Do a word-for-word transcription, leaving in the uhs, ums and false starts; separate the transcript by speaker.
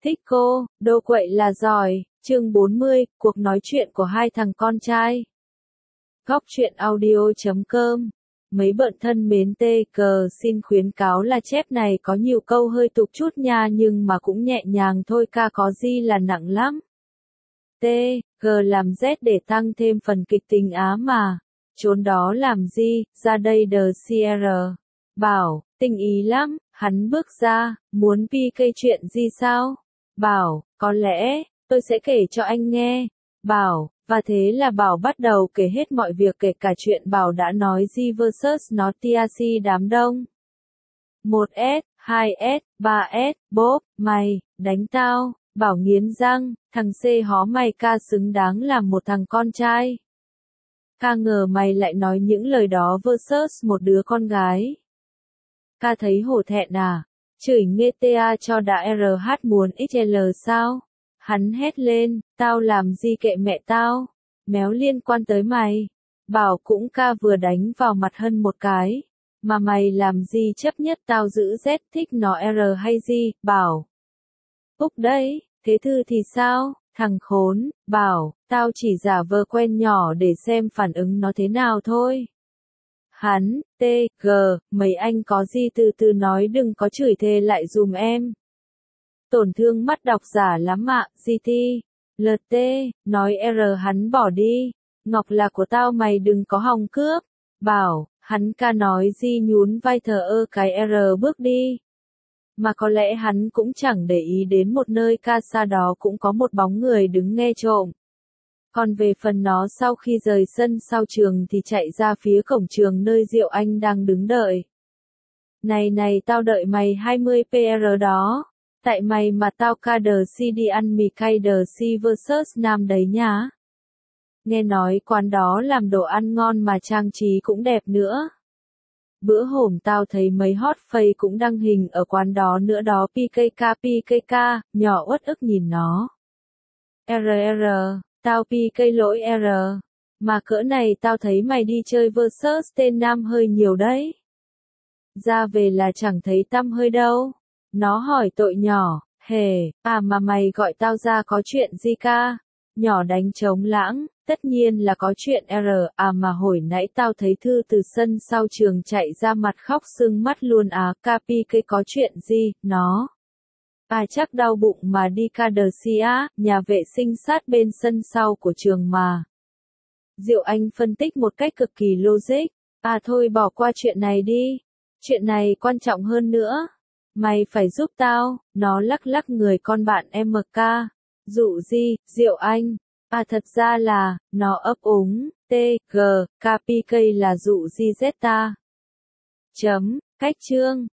Speaker 1: Thích cô, đô quậy là giỏi, chương bốn mươi, cuộc nói chuyện của hai thằng con trai. Góc truyện audio chấm com. Mấy bận thân mến tê cờ xin khuyến cáo là chép này có nhiều câu hơi tục chút nha nhưng mà cũng nhẹ nhàng thôi ca có gì là nặng lắm. T, G làm Z để tăng thêm phần kịch tính á mà. Trốn đó làm gì, ra đây đờ xê rờ. Bảo, tình ý lắm, hắn bước ra, muốn pi cây chuyện gì sao? Bảo, có lẽ, tôi sẽ kể cho anh nghe. Bảo, và thế là Bảo bắt đầu kể hết mọi việc kể cả chuyện Bảo đã nói gì versus nó tiasi đám đông. một S, hai S, ba S, bốp, mày, đánh tao, Bảo nghiến răng, thằng C hó mày ca xứng đáng làm một thằng con trai. Ca ngờ mày lại nói những lời đó versus một đứa con gái. Ca thấy hổ thẹn à? Chửi nghe ta cho đã rờ hát muốn ích lờ sao? Hắn hét lên, tao làm gì kệ mẹ tao, méo liên quan tới mày. Bảo cũng ca vừa đánh vào mặt Hân một cái, mà mày làm gì chấp nhất tao giữ Z thích nó R hay gì, Bảo. Úc đấy, thế Thư thì sao, thằng khốn, Bảo, tao chỉ giả vờ quen nhỏ để xem phản ứng nó thế nào thôi. Hắn, T, G, mấy anh có gì từ từ nói đừng có chửi thề lại dùm em. Tổn thương mắt độc giả lắm ạ, giê tê, lờ tê, nói R hắn bỏ đi, Ngọc là của tao mày đừng có hòng cướp, Bảo, hắn ca nói gì nhún vai thờ ơ cái R bước đi. Mà có lẽ hắn cũng chẳng để ý đến một nơi ca xa đó cũng có một bóng người đứng nghe trộm. Còn về phần nó sau khi rời sân sau trường thì chạy ra phía cổng trường nơi Diệu Anh đang đứng đợi. Này này tao đợi mày hai mươi pê rờ đó. Tại mày mà tao ca đờ si đi ăn mì cay đờ si versus Nam đấy nhá. Nghe nói quán đó làm đồ ăn ngon mà trang trí cũng đẹp nữa. Bữa hổm tao thấy mấy hot face cũng đăng hình ở quán đó nữa đó pê ca ca pê ca ca, nhỏ uất ức nhìn nó. R R, tao pê ca lỗi R. Mà cỡ này tao thấy mày đi chơi versus tên Nam hơi nhiều đấy. Ra về là chẳng thấy tăm hơi đâu. Nó hỏi tội nhỏ, hề, à mà mày gọi tao ra có chuyện gì ca? Nhỏ đánh trống lãng, tất nhiên là có chuyện R, à mà hồi nãy tao thấy Thư từ sân sau trường chạy ra mặt khóc sưng mắt luôn á, ca pi cây có chuyện gì, nó. À chắc đau bụng mà đi ca đờ si á, nhà vệ sinh sát bên sân sau của trường mà. Diệu Anh phân tích một cách cực kỳ logic, à thôi bỏ qua chuyện này đi, chuyện này quan trọng hơn nữa. Mày phải giúp tao, nó lắc lắc người con bạn em em ca. Dụ gì, Diệu Anh. À thật ra là, nó ấp úng, T, G, K P K là dụ gì Z ta. Chấm, cách chương.